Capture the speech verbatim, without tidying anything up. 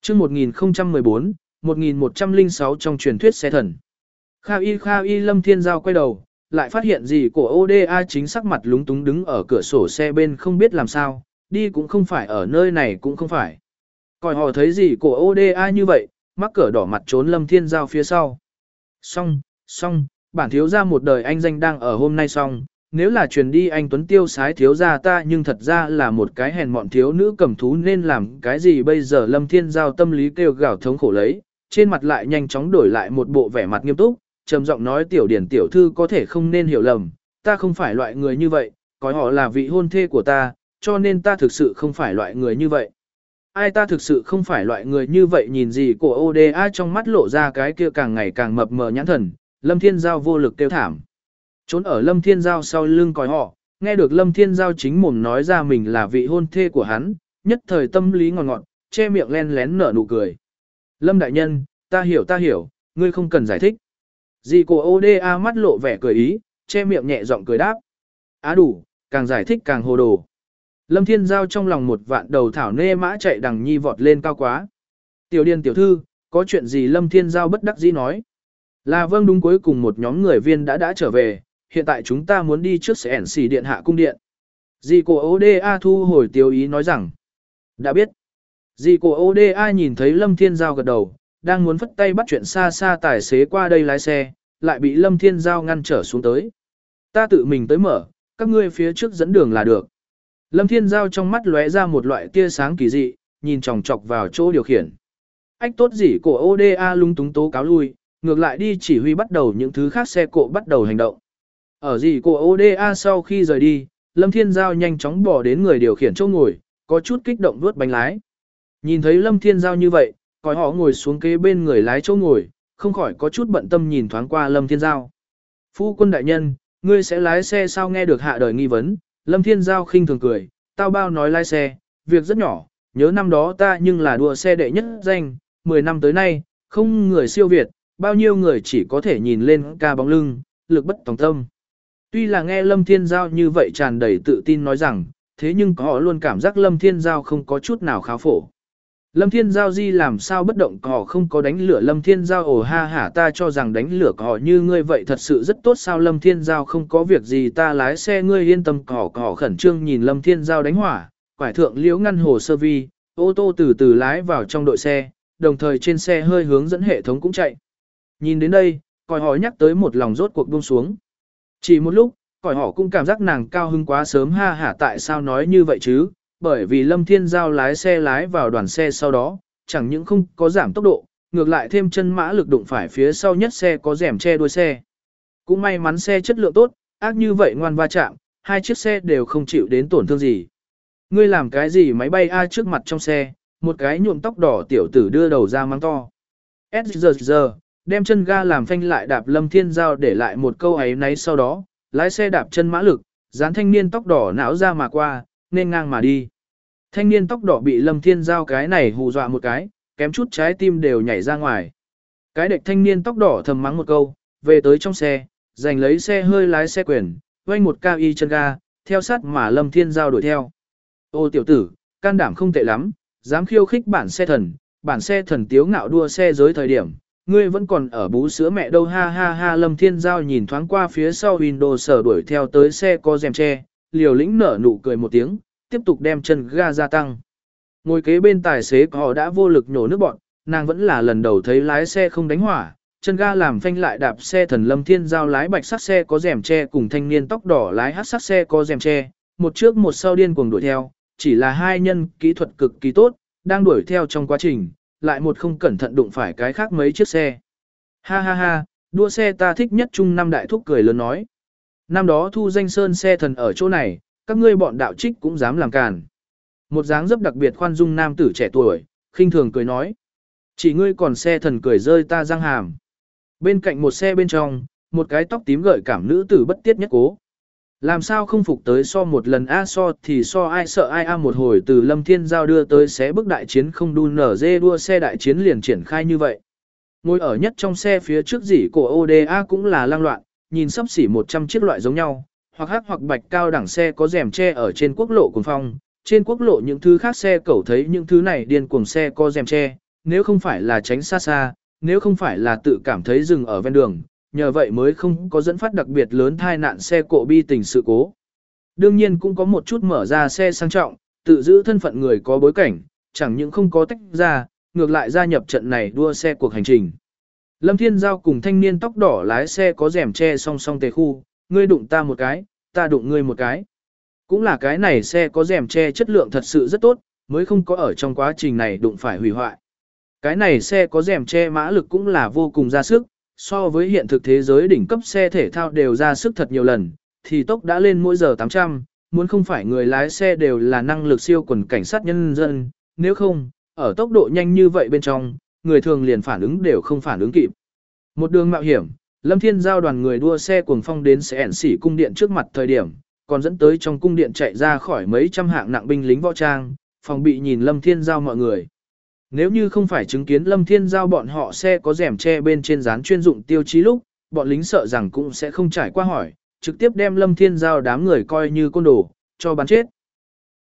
chương một nghìn không trăm mười bốn, một nghìn một trăm lẻ sáu trong truyền thuyết xe thần. Kha y kha y Lâm Thiên Giao quay đầu, lại phát hiện gì của ô đê a chính sắc mặt lúng túng đứng ở cửa sổ xe bên không biết làm sao, đi cũng không phải ở nơi này cũng không phải. Còi họ thấy gì của ô đê a như vậy, mắc cỡ đỏ mặt trốn Lâm Thiên Giao phía sau. Xong, xong, bản thiếu gia một đời anh danh đang ở hôm nay xong, nếu là truyền đi anh Tuấn tiêu sái thiếu gia ta nhưng thật ra là một cái hèn mọn thiếu nữ cầm thú nên làm cái gì bây giờ. Lâm Thiên Giao tâm lý kêu gào thống khổ lấy, trên mặt lại nhanh chóng đổi lại một bộ vẻ mặt nghiêm túc, trầm giọng nói tiểu điển tiểu thư có thể không nên hiểu lầm, ta không phải loại người như vậy, coi họ là vị hôn thê của ta, cho nên ta thực sự không phải loại người như vậy. Ai ta thực sự không phải loại người như vậy nhìn gì của ô đê a trong mắt lộ ra cái kia càng ngày càng mập mờ nhãn thần, Lâm Thiên Giao vô lực kêu thảm. Trốn ở Lâm Thiên Giao sau lưng còi họ, nghe được Lâm Thiên Giao chính mồm nói ra mình là vị hôn thê của hắn, nhất thời tâm lý ngọt ngọt, che miệng len lén nở nụ cười. Lâm đại nhân, ta hiểu ta hiểu, ngươi không cần giải thích. Dì của ô đê a mắt lộ vẻ cười ý, che miệng nhẹ giọng cười đáp. Á đủ, càng giải thích càng hồ đồ. Lâm Thiên Giao trong lòng một vạn đầu thảo nê mã chạy đằng nhi vọt lên cao quá. Tiểu điền tiểu thư, có chuyện gì? Lâm Thiên Giao bất đắc dĩ nói. Là vâng đúng, cuối cùng một nhóm người viên đã đã trở về, hiện tại chúng ta muốn đi trước sẽ ẻn xì điện hạ cung điện. Dì của ô đê a thu hồi tiêu ý nói rằng. Đã biết. Dì của ô đê a nhìn thấy Lâm Thiên Giao gật đầu, đang muốn phất tay bắt chuyện xa xa tài xế qua đây lái xe, lại bị Lâm Thiên Giao ngăn trở xuống tới. Ta tự mình tới mở, các ngươi phía trước dẫn đường là được. Lâm Thiên Giao trong mắt lóe ra một loại tia sáng kỳ dị, nhìn chòng chọc vào chỗ điều khiển. Ách tốt gì của ô đê a lung túng tố cáo lui, ngược lại đi chỉ huy bắt đầu những thứ khác xe cộ bắt đầu hành động. Ở gì của ô đê a sau khi rời đi, Lâm Thiên Giao nhanh chóng bỏ đến người điều khiển chỗ ngồi, có chút kích động vuốt bánh lái. Nhìn thấy Lâm Thiên Giao như vậy, còi họ ngồi xuống kế bên người lái chỗ ngồi, không khỏi có chút bận tâm nhìn thoáng qua Lâm Thiên Giao. Phu quân đại nhân, ngươi sẽ lái xe sao? Nghe được hạ đời nghi vấn, Lâm Thiên Giao khinh thường cười, tao bao nói lái xe, việc rất nhỏ, nhớ năm đó ta nhưng là đua xe đệ nhất danh, mười năm tới nay, không người siêu việt, bao nhiêu người chỉ có thể nhìn lên ca bóng lưng, lực bất tòng tâm. Tuy là nghe Lâm Thiên Giao như vậy tràn đầy tự tin nói rằng, thế nhưng họ luôn cảm giác Lâm Thiên Giao không có chút nào khá phổ. Lâm Thiên Giao di làm sao bất động, họ không có đánh lửa. Lâm Thiên Giao ồ ha hả, ta cho rằng đánh lửa họ như ngươi vậy thật sự rất tốt sao? Lâm Thiên Giao không có việc gì, ta lái xe ngươi yên tâm. Họ họ khẩn trương nhìn Lâm Thiên Giao đánh hỏa, quải thượng liễu ngăn hồ sơ vi, ô tô từ từ lái vào trong đội xe, đồng thời trên xe hơi hướng dẫn hệ thống cũng chạy. Nhìn đến đây, còi hỏi nhắc tới một lòng rốt cuộc buông xuống. Chỉ một lúc, còi họ cũng cảm giác nàng cao hứng quá sớm, ha hả tại sao nói như vậy chứ? Bởi vì Lâm Thiên Giao lái xe lái vào đoàn xe sau đó, chẳng những không có giảm tốc độ, ngược lại thêm chân mã lực đụng phải phía sau nhất xe có rèm che đuôi xe. Cũng may mắn xe chất lượng tốt, ác như vậy ngoan va chạm, hai chiếc xe đều không chịu đến tổn thương gì. Ngươi làm cái gì máy bay a? Trước mặt trong xe, một cái nhuộm tóc đỏ tiểu tử đưa đầu ra mắng to. Giờ giờ, đem chân ga làm phanh lại đạp Lâm Thiên Giao để lại một câu ấy nấy, sau đó, lái xe đạp chân mã lực, dán thanh niên tóc đỏ não ra mà qua, nên ngang mà đi. Thanh niên tóc đỏ bị Lâm Thiên Giao cái này hù dọa một cái, kém chút trái tim đều nhảy ra ngoài. Cái đệch thanh niên tóc đỏ thầm mắng một câu, về tới trong xe, giành lấy xe hơi lái xe quyền, quanh một cao y chân ga, theo sát mà Lâm Thiên Giao đuổi theo. Ô tiểu tử, can đảm không tệ lắm, dám khiêu khích bản xe thần, bản xe thần tiếu ngạo đua xe giới thời điểm, ngươi vẫn còn ở bú sữa mẹ đâu, ha ha ha. Lâm Thiên Giao nhìn thoáng qua phía sau Windows sở đuổi theo tới xe có rèm che, liều lĩnh nở nụ cười một tiếng, tiếp tục đem chân ga gia tăng. Ngồi kế bên tài xế họ đã vô lực nhổ nước bọn, nàng vẫn là lần đầu thấy lái xe không đánh hỏa, chân ga làm phanh lại đạp xe thần. Lâm Thiên Giao lái bạch sắc xe có rèm che cùng thanh niên tóc đỏ lái hắc sắc xe có rèm che, một trước một sau điên cuồng đuổi theo, chỉ là hai nhân kỹ thuật cực kỳ tốt, đang đuổi theo trong quá trình, lại một không cẩn thận đụng phải cái khác mấy chiếc xe. Ha ha ha, đua xe ta thích nhất Trung Năm đại thúc cười lớn nói. Năm đó thu danh sơn xe thần ở chỗ này, các ngươi bọn đạo trích cũng dám làm càn. Một dáng dấp đặc biệt khoan dung nam tử trẻ tuổi, khinh thường cười nói. Chỉ ngươi còn xe thần cười rơi ta răng hàm. Bên cạnh một xe bên trong, một cái tóc tím gợi cảm nữ tử bất tiết nhất cố. Làm sao không phục tới so một lần a, so thì so ai sợ ai a. Một hồi từ Lâm Thiên Giao đưa tới xé bước đại chiến không đun nở dê đua xe đại chiến liền triển khai như vậy. Ngồi ở nhất trong xe phía trước dỉ của ô đê a cũng là lang loạn, nhìn sắp xỉ một trăm chiếc loại giống nhau, hoặc hắc hoặc bạch cao đẳng xe có rèm che ở trên quốc lộ cuồng phong. Trên quốc lộ những thứ khác xe cẩu thấy những thứ này điên cuồng xe có rèm che, nếu không phải là tránh xa xa, nếu không phải là tự cảm thấy dừng ở ven đường, nhờ vậy mới không có dẫn phát đặc biệt lớn tai nạn xe cộ bi tình sự cố. Đương nhiên cũng có một chút mở ra xe sang trọng, tự giữ thân phận người có bối cảnh, chẳng những không có tách ra, ngược lại gia nhập trận này đua xe cuộc hành trình. Lâm Thiên Giao cùng thanh niên tóc đỏ lái xe có rèm che song song tề khu, ngươi đụng ta một cái, ta đụng ngươi một cái. Cũng là cái này xe có rèm che chất lượng thật sự rất tốt, mới không có ở trong quá trình này đụng phải hủy hoại. Cái này xe có rèm che mã lực cũng là vô cùng ra sức, so với hiện thực thế giới đỉnh cấp xe thể thao đều ra sức thật nhiều lần, thì tốc đã lên mỗi giờ tám trăm, muốn không phải người lái xe đều là năng lực siêu quần cảnh sát nhân dân, nếu không, ở tốc độ nhanh như vậy bên trong, người thường liền phản ứng đều không phản ứng kịp. Một đường mạo hiểm, Lâm Thiên Giao đoàn người đua xe cuồng phong đến sẽ ẻn xỉ cung điện trước mặt thời điểm, còn dẫn tới trong cung điện chạy ra khỏi mấy trăm hạng nặng binh lính võ trang, phòng bị nhìn Lâm Thiên Giao mọi người. Nếu như không phải chứng kiến Lâm Thiên Giao bọn họ xe có rèm che bên trên dán chuyên dụng tiêu chí lúc, bọn lính sợ rằng cũng sẽ không trải qua hỏi, trực tiếp đem Lâm Thiên Giao đám người coi như côn đồ, cho bắn chết.